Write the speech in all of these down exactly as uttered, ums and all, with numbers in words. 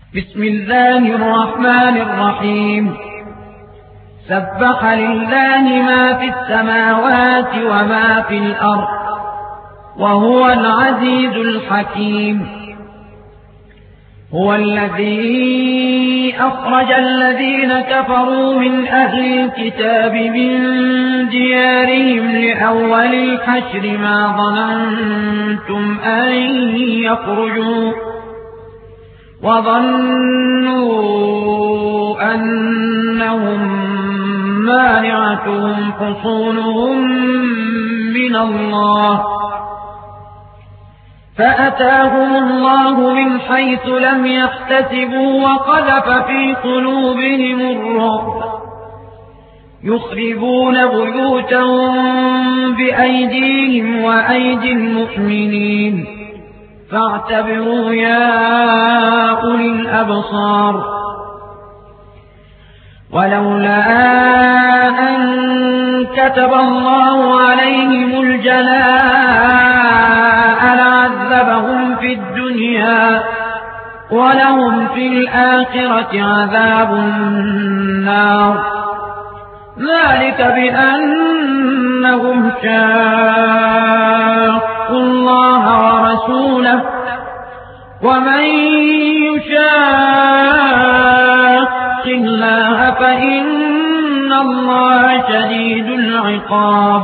بسم الله الرحمن الرحيم. سبح لله ما في السماوات وما في الأرض وهو العزيز الحكيم. هو الذي أخرج الذين كفروا من أهل الكتاب من ديارهم لأول الحشر ما ظننتم أن يخرجوا وظنوا أنهم مانعتهم حصونهم من الله فأتاهم الله من حيث لم يحتسبوا وقذف في قلوبهم الرعب يخربون بيوتهم بأيديهم وأيدي المؤمنين فاعتبروا يا أولي الأبصار. ولولا أن كتب الله عليهم الجلاء لعذبهم في الدنيا ولهم في الآخرة عذاب النار ذلك بأنهم شاقوا الله ورسوله ومن يشاق الله فإن الله شديد العقاب.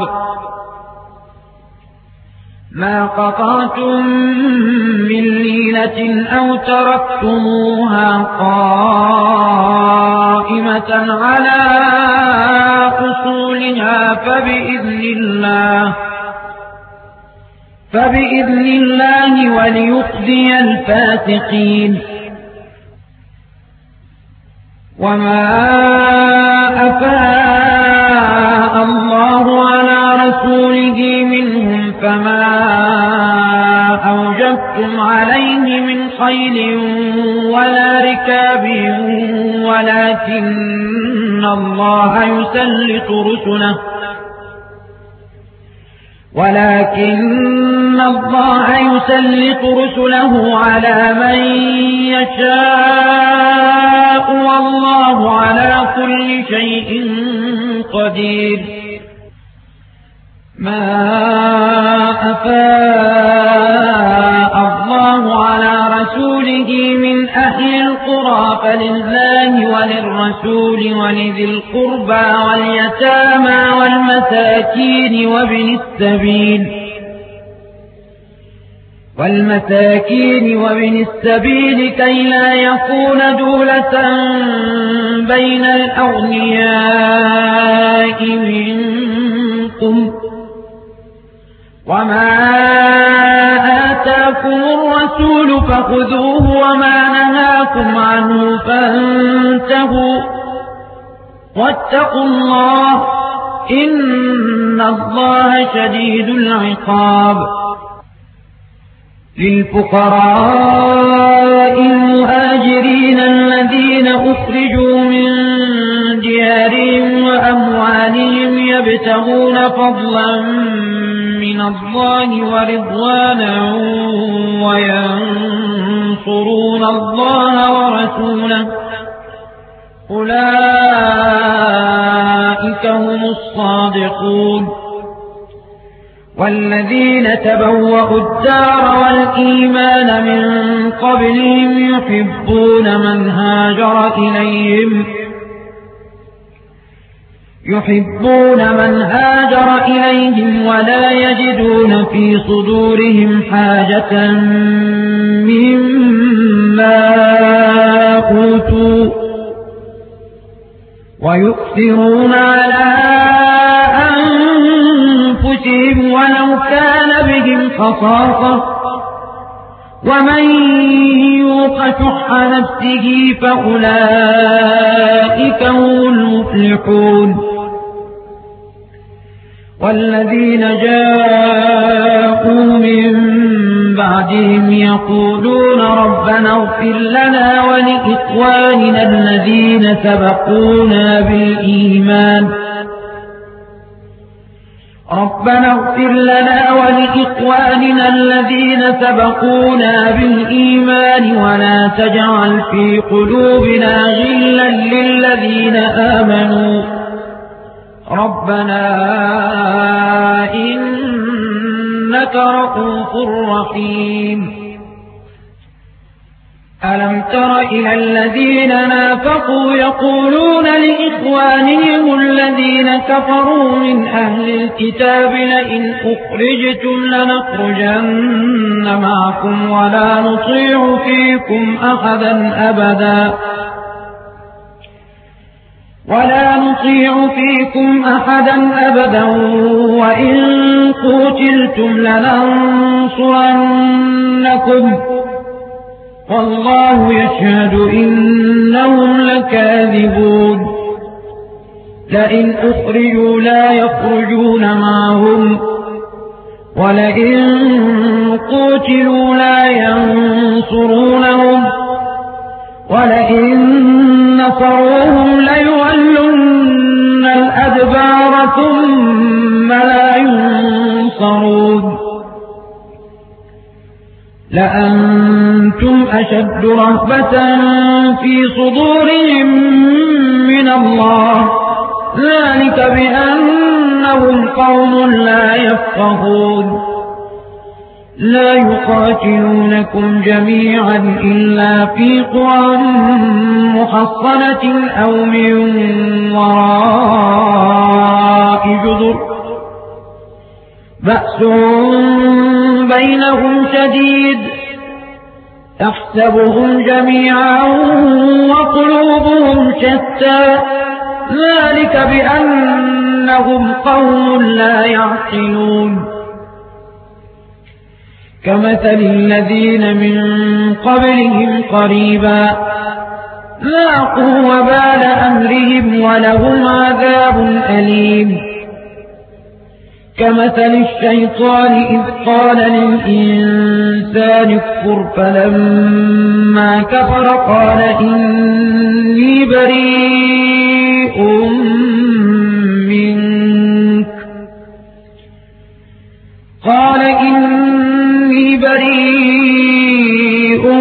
ما قطعتم من لينة أو تركتموها قائمة على أصولها فبإذن الله فبإذن الله وليخزي الفاسقين. وما أفاء الله على رسوله منهم فما أوجبتم عليه من خيل ولا ركاب ولكن الله يسلط رسله ولكن الله يسلط رسله على من يشاء والله على كل شيء قدير. ما أفاء الله على رسوله من أهل القرى فلله وللرسول ولذي القربى واليتامى والمساكين وابن السبيل والمساكين وابن السبيل كي لا يكون دولة بين الأغنياء منكم وما آتاكم الرسول فخذوه وما نهاكم عنه فانتهوا واتقوا الله إن الله شديد العقاب. للفقراء المهاجرين الذين أخرجوا من ديارهم وأموالهم يبتغون فضلا من الله ورضوانا وينصرون الله ورسوله أولئك هم الصادقون. والذين تبوأوا الدار والإيمان من قبلهم يحبون من هاجر إليهم يحبون من هاجر إليهم ولا يجدون في صدورهم حاجة مما أوتوا ويؤثرون على أنفسهم ولو كان بهم خصاصة ومن يوق شح نفسه فأولئك هم المفلحون. والذين جاءوا من بعدهم يقولون ربنا اغفر لنا ولإخواننا الذين سبقونا بالإيمان ربنا اغفر لنا ولإخواننا الذين سبقونا بالإيمان ولا تجعل في قلوبنا غلا للذين آمنوا ربنا إنك رؤوف رحيم ألم تر إلى الذين نافقوا يقولون لإخوانهم الذين كفروا من أهل الكتاب لئن أخرجتم لنخرجن معكم ولا نطيع فيكم أحدا أبدا ولا نطيع فيكم أحدا أبدا وإن قتلتم لننصرنكم والله يشهد إنهم لكاذبون لئن أخرجوا لا يخرجون معهم ولئن قتلوا لا ينصرونهم ولئن نصروهم ليولن الأدبار ثم لا ينصرون لأنتم أشد رهبة في صدورهم من الله ذلك بأنهم قوم لا يفقهون لا يقاتلونكم جميعا إلا في قرى محصنة أو من وراء جدر بأس بينهم شديد تحسبهم جميعا وقلوبهم شتى ذلك بأنهم قوم لا يعقلون كمثل الذين من قبلهم قريبا ذاقوا وبال أمرهم ولهم عذاب أليم كمثل الشيطان إذ قال للإنسان اكفر فلما كفر قال إني بريء منك قال إني بريء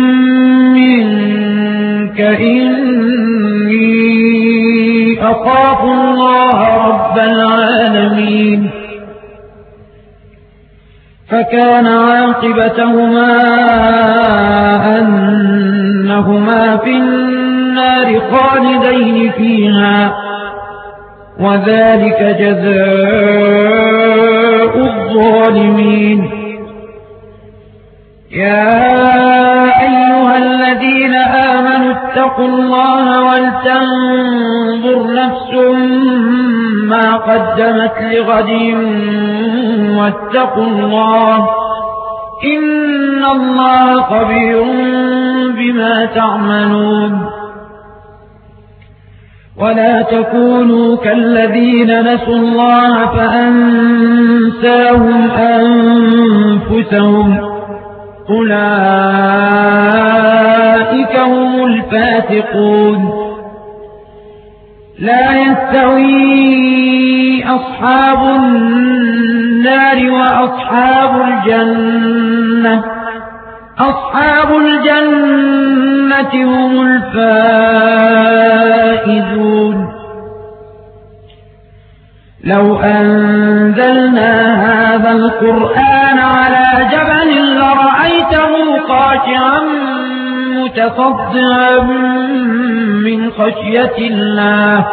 منك إني أخاف الله رب العالمين فكان عاقبتهما أنهما في النار خالدين فيها وذلك جزاء الظالمين يا أيها الذين آمنوا اتقوا الله ولتنظر نفس ما قدمت لغد واتقوا الله إن الله خبير بما تعملون ولا تكونوا كالذين نسوا الله فأنساهم أنفسهم أولئك هم الفاسقون لا يستوي أصحاب النار وأصحاب الجنة أصحاب الجنة هم الفائزون لو أنزلنا هذا القرآن على جبل لرأيته خاشعا متصدعا من خشية الله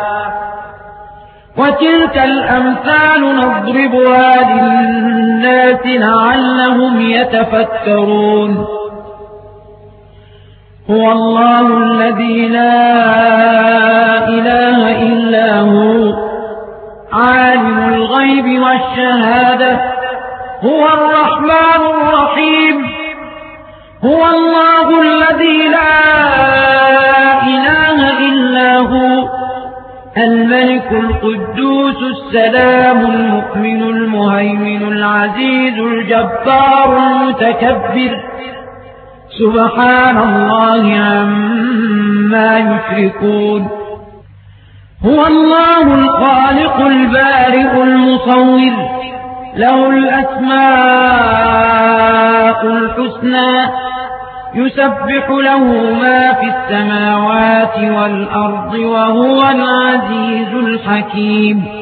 وتلك الأمثال نضربها للناس لعلهم يتفكرون هو الله الذي لا إله إلا هو عالم الغيب والشهادة هو الرحمن الرحيم هو الله الذي لا إله إلا هو الملك القدوس السلام المؤمن المهيمن العزيز الجبار المتكبر سبحان الله عما يشركون هو الله الخالق البارئ المصور له الأسماء الحسنى يسبح له ما في السماوات والأرض وهو العزيز الحكيم